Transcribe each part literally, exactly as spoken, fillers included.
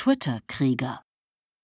Twitter-Krieger.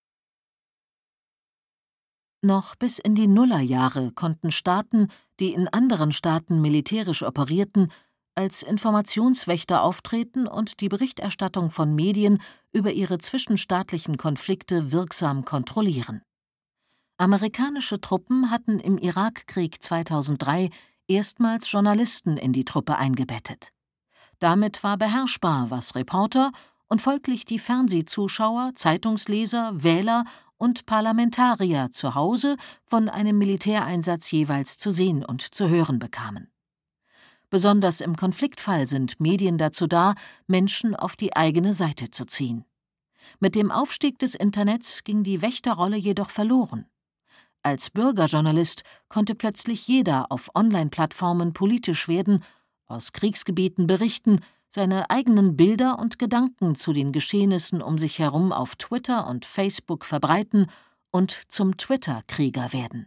Noch bis in die Nullerjahre konnten Staaten, die in anderen Staaten militärisch operierten, als Informationswächter auftreten und die Berichterstattung von Medien über ihre zwischenstaatlichen Konflikte wirksam kontrollieren. Amerikanische Truppen hatten im Irakkrieg zweitausenddrei erstmals Journalisten in die Truppe eingebettet. Damit war beherrschbar, was Reporter und folglich die Fernsehzuschauer, Zeitungsleser, Wähler und Parlamentarier zu Hause von einem Militäreinsatz jeweils zu sehen und zu hören bekamen. Besonders im Konfliktfall sind Medien dazu da, Menschen auf die eigene Seite zu ziehen. Mit dem Aufstieg des Internets ging die Wächterrolle jedoch verloren. Als Bürgerjournalist konnte plötzlich jeder auf Online-Plattformen politisch werden, aus Kriegsgebieten berichten, seine eigenen Bilder und Gedanken zu den Geschehnissen um sich herum auf Twitter und Facebook verbreiten und zum Twitter-Krieger werden.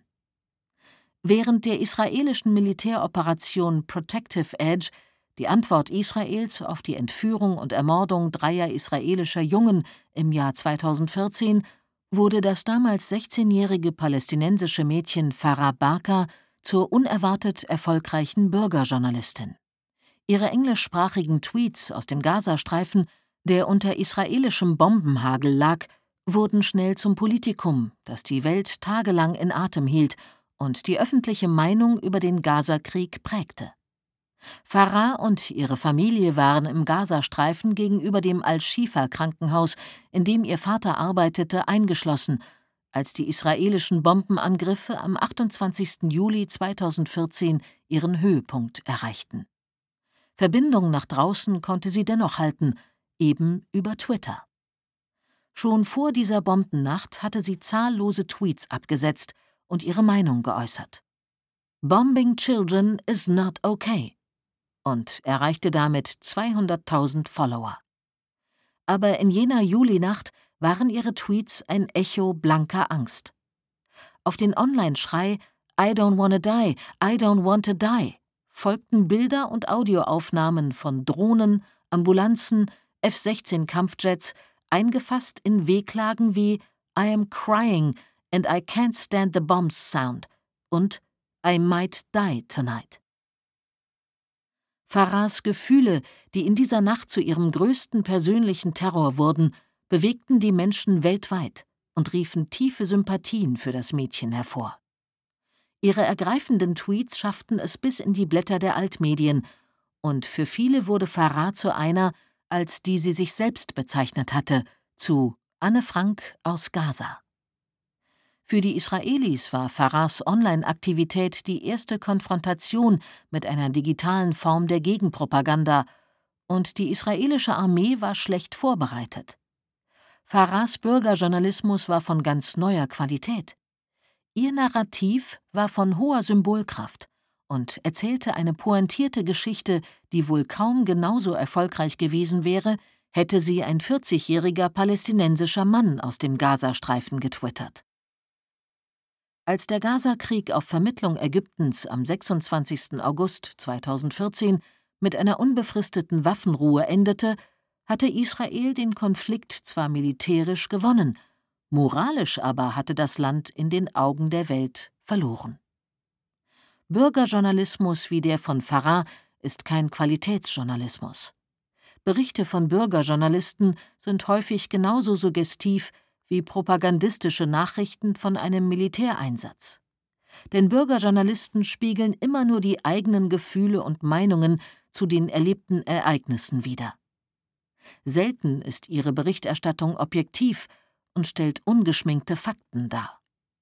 Während der israelischen Militäroperation Protective Edge, die Antwort Israels auf die Entführung und Ermordung dreier israelischer Jungen im Jahr zweitausendvierzehn, wurde das damals sechzehnjährige palästinensische Mädchen Farah Barka zur unerwartet erfolgreichen Bürgerjournalistin. Ihre englischsprachigen Tweets aus dem Gazastreifen, der unter israelischem Bombenhagel lag, wurden schnell zum Politikum, das die Welt tagelang in Atem hielt und die öffentliche Meinung über den Gazakrieg prägte. Farah und ihre Familie waren im Gazastreifen gegenüber dem Al-Shifa-Krankenhaus, in dem ihr Vater arbeitete, eingeschlossen, als die israelischen Bombenangriffe am achtundzwanzigsten Juli zweitausendvierzehn ihren Höhepunkt erreichten. Verbindung nach draußen konnte sie dennoch halten, eben über Twitter. Schon vor dieser Bombennacht hatte sie zahllose Tweets abgesetzt und ihre Meinung geäußert. Bombing children is not okay und erreichte damit zweihunderttausend Follower. Aber in jener Julinacht waren ihre Tweets ein Echo blanker Angst. Auf den Online-Schrei I don't wanna die, I don't want to die folgten Bilder und Audioaufnahmen von Drohnen, Ambulanzen, F sechzehn Kampfjets, eingefasst in Wehklagen wie I am crying and I can't stand the bombs sound und I might die tonight. Farahs Gefühle, die in dieser Nacht zu ihrem größten persönlichen Terror wurden, bewegten die Menschen weltweit und riefen tiefe Sympathien für das Mädchen hervor. Ihre ergreifenden Tweets schafften es bis in die Blätter der Altmedien, und für viele wurde Farah zu einer, als die sie sich selbst bezeichnet hatte, zu Anne Frank aus Gaza. Für die Israelis war Farahs Online-Aktivität die erste Konfrontation mit einer digitalen Form der Gegenpropaganda, und die israelische Armee war schlecht vorbereitet. Farahs Bürgerjournalismus war von ganz neuer Qualität. Ihr Narrativ war von hoher Symbolkraft und erzählte eine pointierte Geschichte, die wohl kaum genauso erfolgreich gewesen wäre, hätte sie ein vierzigjähriger palästinensischer Mann aus dem Gazastreifen getwittert. Als der Gazakrieg auf Vermittlung Ägyptens am sechsundzwanzigsten August zweitausendvierzehn mit einer unbefristeten Waffenruhe endete, hatte Israel den Konflikt zwar militärisch gewonnen, moralisch aber hatte das Land in den Augen der Welt verloren. Bürgerjournalismus wie der von Farah ist kein Qualitätsjournalismus. Berichte von Bürgerjournalisten sind häufig genauso suggestiv wie propagandistische Nachrichten von einem Militäreinsatz. Denn Bürgerjournalisten spiegeln immer nur die eigenen Gefühle und Meinungen zu den erlebten Ereignissen wider. Selten ist ihre Berichterstattung objektiv und stellt ungeschminkte Fakten dar.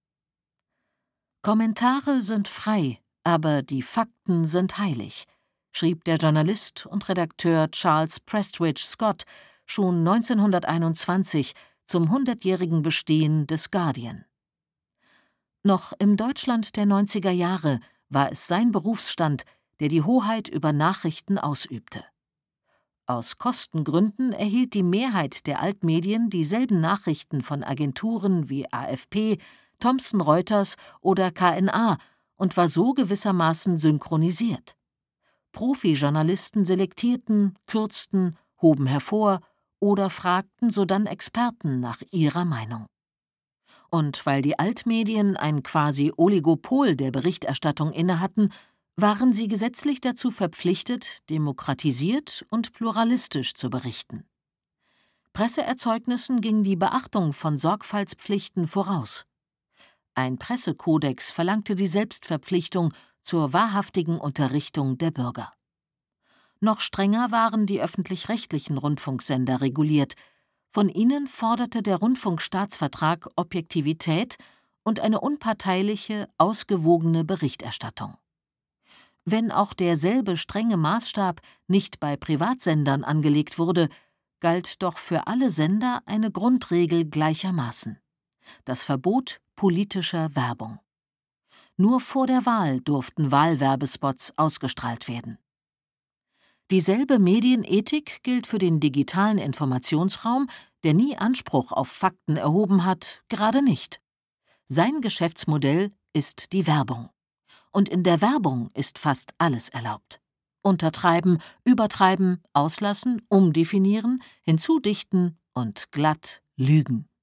Kommentare sind frei, aber die Fakten sind heilig, schrieb der Journalist und Redakteur Charles Prestwich Scott schon neunzehnhunderteinundzwanzig zum hundertjährigen Bestehen des Guardian. Noch im Deutschland der neunziger Jahre war es sein Berufsstand, der die Hoheit über Nachrichten ausübte. Aus Kostengründen erhielt die Mehrheit der Altmedien dieselben Nachrichten von Agenturen wie A F P, Thomson Reuters oder K N A und war so gewissermaßen synchronisiert. Profijournalisten selektierten, kürzten, hoben hervor oder fragten sodann Experten nach ihrer Meinung. Und weil die Altmedien ein quasi Oligopol der Berichterstattung innehatten, waren sie gesetzlich dazu verpflichtet, demokratisiert und pluralistisch zu berichten. Presseerzeugnissen ging die Beachtung von Sorgfaltspflichten voraus. Ein Pressekodex verlangte die Selbstverpflichtung zur wahrhaftigen Unterrichtung der Bürger. Noch strenger waren die öffentlich-rechtlichen Rundfunksender reguliert. Von ihnen forderte der Rundfunkstaatsvertrag Objektivität und eine unparteiliche, ausgewogene Berichterstattung. Wenn auch derselbe strenge Maßstab nicht bei Privatsendern angelegt wurde, galt doch für alle Sender eine Grundregel gleichermaßen: das Verbot politischer Werbung. Nur vor der Wahl durften Wahlwerbespots ausgestrahlt werden. Dieselbe Medienethik gilt für den digitalen Informationsraum, der nie Anspruch auf Fakten erhoben hat, gerade nicht. Sein Geschäftsmodell ist die Werbung. Und in der Werbung ist fast alles erlaubt. Untertreiben, übertreiben, auslassen, umdefinieren, hinzudichten und glatt lügen.